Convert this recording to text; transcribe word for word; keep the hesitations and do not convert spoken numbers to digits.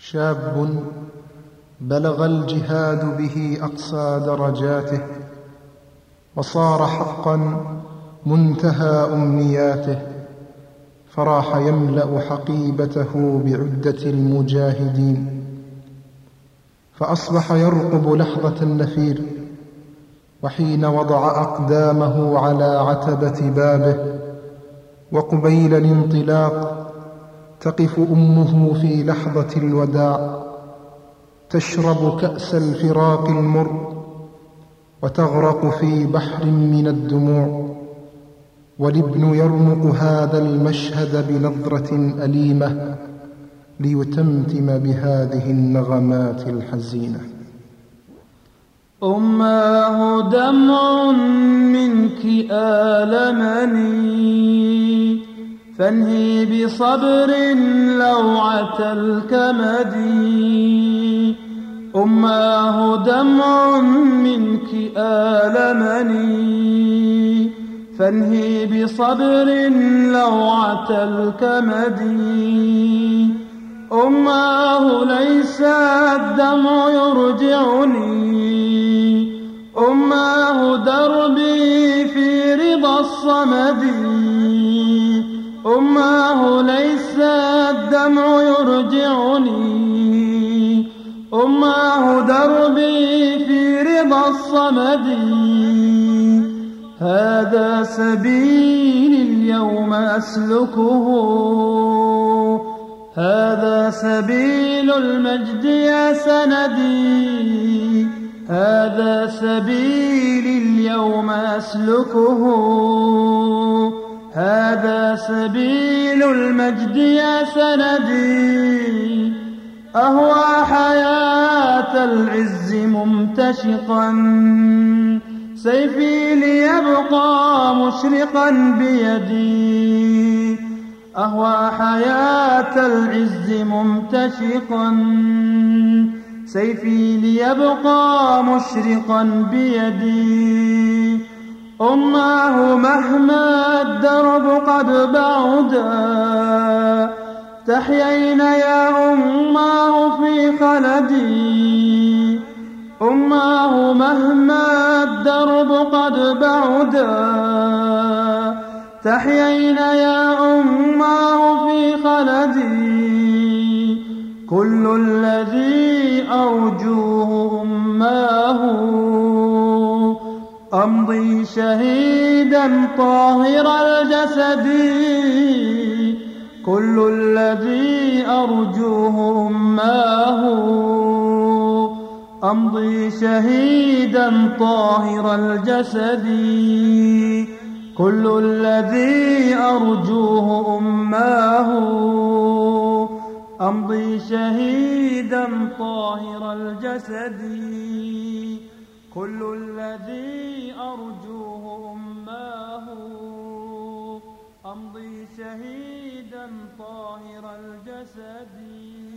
شاب بلغ الجهاد به أقصى درجاته، وصار حقا منتهى أمنياته، فراح يملأ حقيبته بعدة المجاهدين، فأصبح يرقب لحظة النفير، وحين وضع أقدامه على عتبة بابه وقبيل الانطلاق تقف أمه في لحظة الوداع تشرب كأس الفراق المر وتغرق في بحر من الدموع، والابن يرمق هذا المشهد بنظرة أليمة ليتمتم بهذه النغمات الحزينة. أماه دمع منك آلمني، فانهي بصبر لوعة الكمد. أماه دمع منك آلمني، فانهي بصبر لوعة الكمد. أماه ليس الدمع يرجعني، أماه دربي في رضا الصمد. أماه ليس الدمع يرجعني، أماه دربي في رضا الصمد. هذا سبيلي اليوم أسلكه، هذا سبيل المجد يا سندي، هذا سبيلي اليوم أسلكه، هذا سبيل المجد يا سندي. أهوى حياة العز ممتشقا، سيفي ليبقى مشرقا بيدي. أهوى حياة العز ممتشقا، سيفي ليبقى مشرقا بيدي. أماه مهما الدرب قد بعدا، تحيين يا أماه في خلدي. أماه مهما الدرب قد بعدا، تحيين يا أماه في خلدي. كل الذي أرجوه أماه، أمضي شهيدا طاهر الجسد. كل الذي أرجوه أماه، أمضي شهيدا طاهر الجسد. كل الذي أرجوه أماه، أمضي شهيدا طاهر الجسد. كل الذي أرجوه أماه، أمضي شهيدا طاهر الجسد.